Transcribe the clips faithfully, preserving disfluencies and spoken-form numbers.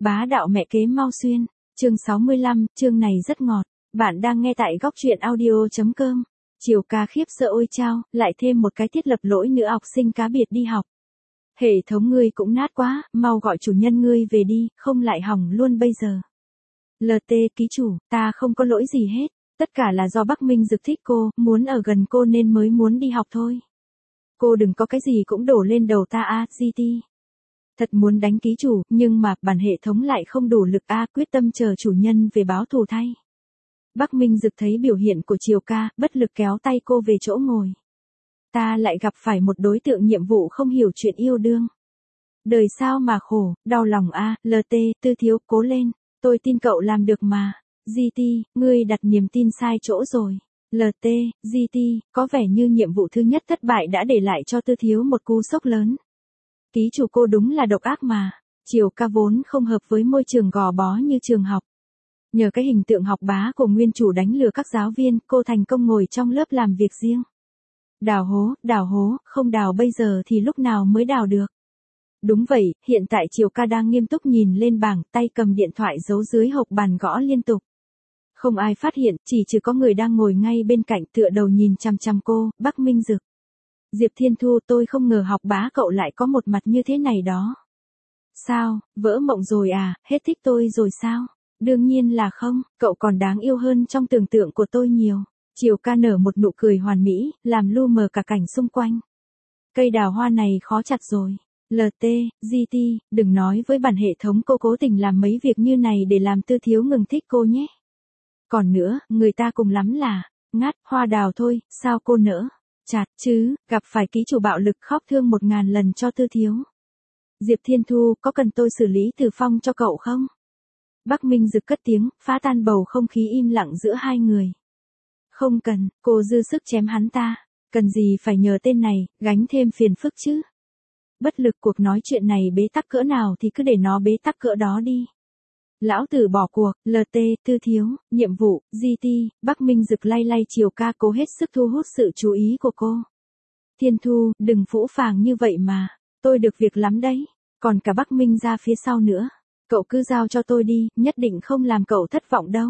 Bá đạo mẹ kế mau xuyên, chương sáu mươi lăm, chương này rất ngọt. Bạn đang nghe tại góc truyện audio.com. Chiều ca khiếp sợ ôi chao, lại thêm một cái thiết lập lỗi nữa học sinh cá biệt đi học. Hệ thống ngươi cũng nát quá, mau gọi chủ nhân ngươi về đi, không lại hỏng luôn bây giờ. lờ tê ký chủ, ta không có lỗi gì hết, tất cả là do Bắc Minh Dực thích cô, muốn ở gần cô nên mới muốn đi học thôi. Cô đừng có cái gì cũng đổ lên đầu ta a, giê tê. Thật muốn đánh ký chủ, nhưng mà bản hệ thống lại không đủ lực a, quyết tâm chờ chủ nhân về báo thù thay. Bắc Minh Dực thấy biểu hiện của Chiều ca, bất lực kéo tay cô về chỗ ngồi. Ta lại gặp phải một đối tượng nhiệm vụ không hiểu chuyện yêu đương. Đời sao mà khổ, đau lòng a, lờ tê, Tư Thiếu, cố lên, tôi tin cậu làm được mà. giê tê, ngươi đặt niềm tin sai chỗ rồi. lờ tê, giê tê, có vẻ như nhiệm vụ thứ nhất thất bại đã để lại cho Tư Thiếu một cú sốc lớn. Ký chủ cô đúng là độc ác mà. Chiều ca vốn không hợp với môi trường gò bó như trường học. Nhờ cái hình tượng học bá của nguyên chủ đánh lừa các giáo viên, cô thành công ngồi trong lớp làm việc riêng. Đào hố, đào hố, không đào bây giờ thì lúc nào mới đào được. Đúng vậy, hiện tại Chiều ca đang nghiêm túc nhìn lên bảng, tay cầm điện thoại giấu dưới hộc bàn gõ liên tục. Không ai phát hiện, chỉ chỉ có người đang ngồi ngay bên cạnh tựa đầu nhìn chằm chằm cô, Bắc Minh Dực. Diệp Thiên Thu, tôi không ngờ học bá cậu lại có một mặt như thế này đó. Sao, vỡ mộng rồi à, hết thích tôi rồi sao? Đương nhiên là không, cậu còn đáng yêu hơn trong tưởng tượng của tôi nhiều. Chiều ca nở một nụ cười hoàn mỹ, làm lu mờ cả cảnh xung quanh. Cây đào hoa này khó chặt rồi. lờ tê, giê tê, đừng nói với bản hệ thống cô cố tình làm mấy việc như này để làm Tư Thiếu ngừng thích cô nhé. Còn nữa, người ta cùng lắm là, ngắt, hoa đào thôi, sao cô nỡ? Chặt chứ, gặp phải ký chủ bạo lực khóc thương một ngàn lần cho Tư Thiếu. Diệp Thiên Thu, có cần tôi xử lý Từ Phong cho cậu không? Bắc Minh Dực cất tiếng, phá tan bầu không khí im lặng giữa hai người. Không cần, cô dư sức chém hắn ta. Cần gì phải nhờ tên này, gánh thêm phiền phức chứ. Bất lực cuộc nói chuyện này bế tắc cỡ nào thì cứ để nó bế tắc cỡ đó đi. Lão tử bỏ cuộc, lờ tê, Tư Thiếu, nhiệm vụ, giê tê, Bắc Minh Dực lay lay Chiều ca cố hết sức thu hút sự chú ý của cô. Thiên Thu, đừng phũ phàng như vậy mà, tôi được việc lắm đấy, còn cả Bắc Minh ra phía sau nữa. Cậu cứ giao cho tôi đi, nhất định không làm cậu thất vọng đâu.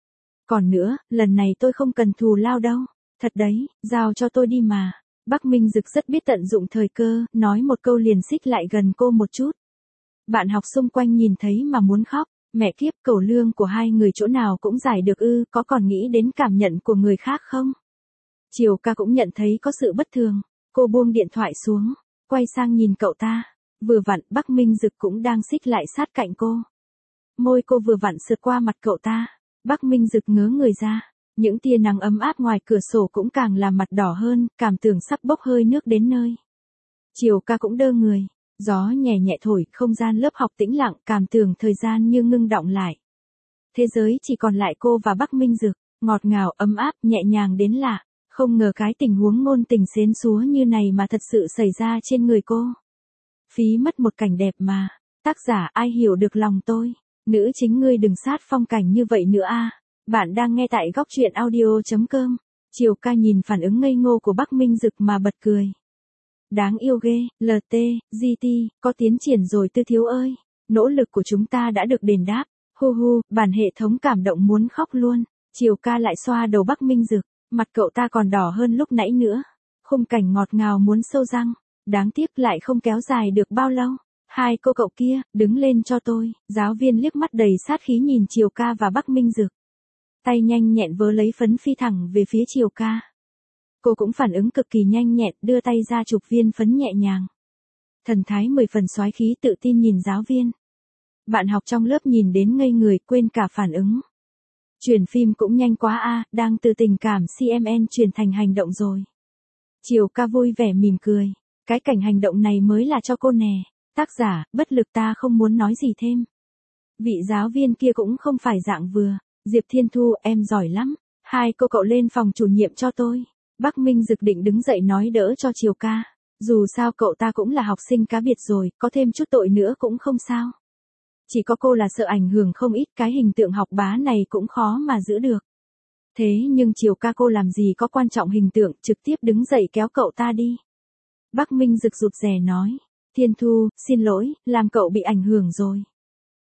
Còn nữa, lần này tôi không cần thù lao đâu. Thật đấy, giao cho tôi đi mà. Bắc Minh Dực rất biết tận dụng thời cơ, nói một câu liền xích lại gần cô một chút. Bạn học xung quanh nhìn thấy mà muốn khóc. Mẹ kiếp, cẩu lương của hai người chỗ nào cũng giải được ư, có còn nghĩ đến cảm nhận của người khác không? Chiều ca cũng nhận thấy có sự bất thường. Cô buông điện thoại xuống, quay sang nhìn cậu ta. Vừa vặn, Bắc Minh Dực cũng đang xích lại sát cạnh cô. Môi cô vừa vặn sượt qua mặt cậu ta. Bắc Minh Dực ngớ người ra. Những tia nắng ấm áp ngoài cửa sổ cũng càng làm mặt đỏ hơn, cảm tưởng sắp bốc hơi nước đến nơi. Chiều ca cũng đơ người. Gió nhẹ nhẹ thổi, không gian lớp học tĩnh lặng, cảm tưởng thời gian như ngưng đọng lại. Thế giới chỉ còn lại cô và Bắc Minh Dực, ngọt ngào, ấm áp, nhẹ nhàng đến lạ. Không ngờ cái tình huống ngôn tình xến xúa như này mà thật sự xảy ra trên người cô. Phí mất một cảnh đẹp mà. Tác giả ai hiểu được lòng tôi. Nữ chính ngươi đừng sát phong cảnh như vậy nữa a. Bạn đang nghe tại góc truyện audio.com. Chiều ca nhìn phản ứng ngây ngô của Bắc Minh Dực mà bật cười. Đáng yêu ghê, lờ tê, giê tê, có tiến triển rồi Tư Thiếu ơi. Nỗ lực của chúng ta đã được đền đáp. Hu hu, bản hệ thống cảm động muốn khóc luôn. Chiều ca lại xoa đầu Bắc Minh Dực. Mặt cậu ta còn đỏ hơn lúc nãy nữa. Khung cảnh ngọt ngào muốn sâu răng. Đáng tiếc lại không kéo dài được bao lâu. Hai cô cậu kia, đứng lên cho tôi. Giáo viên liếc mắt đầy sát khí nhìn Chiều ca và Bắc Minh Dực. Tay nhanh nhẹn vớ lấy phấn phi thẳng về phía Chiều ca. Cô cũng phản ứng cực kỳ nhanh nhẹn, đưa tay ra chụp viên phấn nhẹ nhàng. Thần thái mười phần soái khí tự tin nhìn giáo viên. Bạn học trong lớp nhìn đến ngây người, quên cả phản ứng. Chuyển phim cũng nhanh quá a, đang từ tình cảm xê em en chuyển thành hành động rồi. Chiều ca vui vẻ mỉm cười. Cái cảnh hành động này mới là cho cô nè. Tác giả, bất lực ta không muốn nói gì thêm. Vị giáo viên kia cũng không phải dạng vừa. Diệp Thiên Thu, em giỏi lắm. Hai cô cậu lên phòng chủ nhiệm cho tôi. Bắc Minh Dực định đứng dậy nói đỡ cho Chiều ca. Dù sao cậu ta cũng là học sinh cá biệt rồi, có thêm chút tội nữa cũng không sao. Chỉ có cô là sợ ảnh hưởng không ít, cái hình tượng học bá này cũng khó mà giữ được. Thế nhưng Chiều ca cô làm gì có quan trọng hình tượng, trực tiếp đứng dậy kéo cậu ta đi. Bắc Minh Dực rụt rè nói. Thiên Thu, xin lỗi, làm cậu bị ảnh hưởng rồi.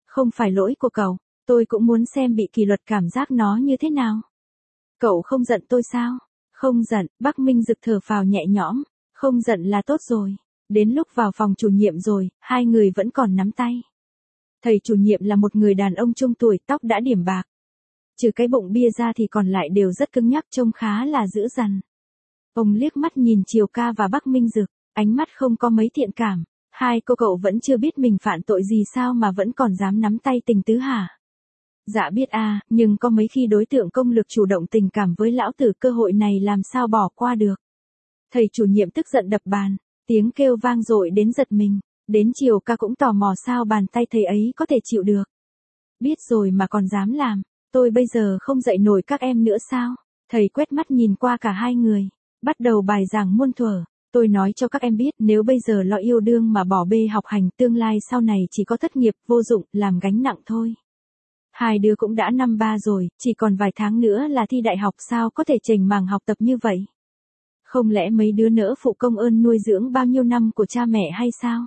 Không phải lỗi của cậu, tôi cũng muốn xem bị kỷ luật cảm giác nó như thế nào. Cậu không giận tôi sao? Không giận, Bắc Minh Dực thở phào nhẹ nhõm, không giận là tốt rồi. Đến lúc vào phòng chủ nhiệm rồi, hai người vẫn còn nắm tay. Thầy chủ nhiệm là một người đàn ông trung tuổi, tóc đã điểm bạc. Trừ cái bụng bia ra thì còn lại đều rất cứng nhắc, trông khá là dữ dằn. Ông liếc mắt nhìn Triều Ca và Bắc Minh Dực, ánh mắt không có mấy thiện cảm. Hai cô cậu vẫn chưa biết mình phạm tội gì sao mà vẫn còn dám nắm tay tình tứ hả? Dạ biết à, nhưng có mấy khi đối tượng công lực chủ động tình cảm với lão tử, cơ hội này làm sao bỏ qua được. Thầy chủ nhiệm tức giận đập bàn, tiếng kêu vang dội đến giật mình. Đến Triều Ca cũng tò mò sao bàn tay thầy ấy có thể chịu được. Biết rồi mà còn dám làm, tôi bây giờ không dạy nổi các em nữa sao? Thầy quét mắt nhìn qua cả hai người, bắt đầu bài giảng muôn thuở. Tôi nói cho các em biết, nếu bây giờ lo yêu đương mà bỏ bê học hành, tương lai sau này chỉ có thất nghiệp, vô dụng, làm gánh nặng thôi. Hai đứa cũng đã năm ba rồi, chỉ còn vài tháng nữa là thi đại học, sao có thể chểnh mảng học tập như vậy? Không lẽ mấy đứa nỡ phụ công ơn nuôi dưỡng bao nhiêu năm của cha mẹ hay sao?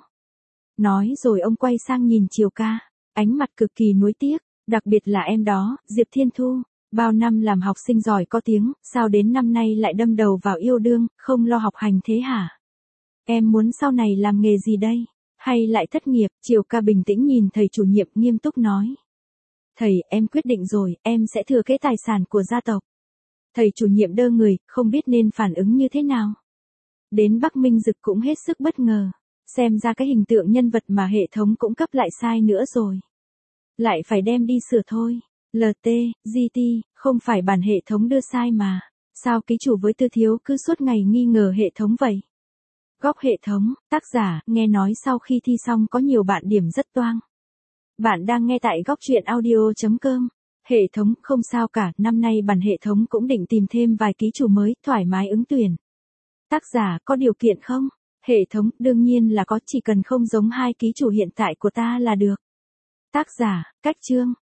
Nói rồi ông quay sang nhìn Triều Ca, ánh mặt cực kỳ nuối tiếc, đặc biệt là em đó, Diệp Thiên Thu. Bao năm làm học sinh giỏi có tiếng, sao đến năm nay lại đâm đầu vào yêu đương, không lo học hành thế hả? Em muốn sau này làm nghề gì đây? Hay lại thất nghiệp? Triều Ca bình tĩnh nhìn thầy chủ nhiệm, nghiêm túc nói. Thầy, em quyết định rồi, em sẽ thừa kế tài sản của gia tộc. Thầy chủ nhiệm đơ người, không biết nên phản ứng như thế nào. Đến Bắc Minh Dực cũng hết sức bất ngờ. Xem ra cái hình tượng nhân vật mà hệ thống cũng cấp lại sai nữa rồi. Lại phải đem đi sửa thôi. lờ tê, giê tê, không phải bản hệ thống đưa sai mà. Sao ký chủ với Tư Thiếu cứ suốt ngày nghi ngờ hệ thống vậy? Góc hệ thống, tác giả, nghe nói sau khi thi xong có nhiều bạn điểm rất toang. Bạn đang nghe tại góc truyện audio chấm com. Hệ thống, không sao cả, năm nay bản hệ thống cũng định tìm thêm vài ký chủ mới, thoải mái ứng tuyển. Tác giả, có điều kiện không? Hệ thống, đương nhiên là có, chỉ cần không giống hai ký chủ hiện tại của ta là được. Tác giả, cách chương.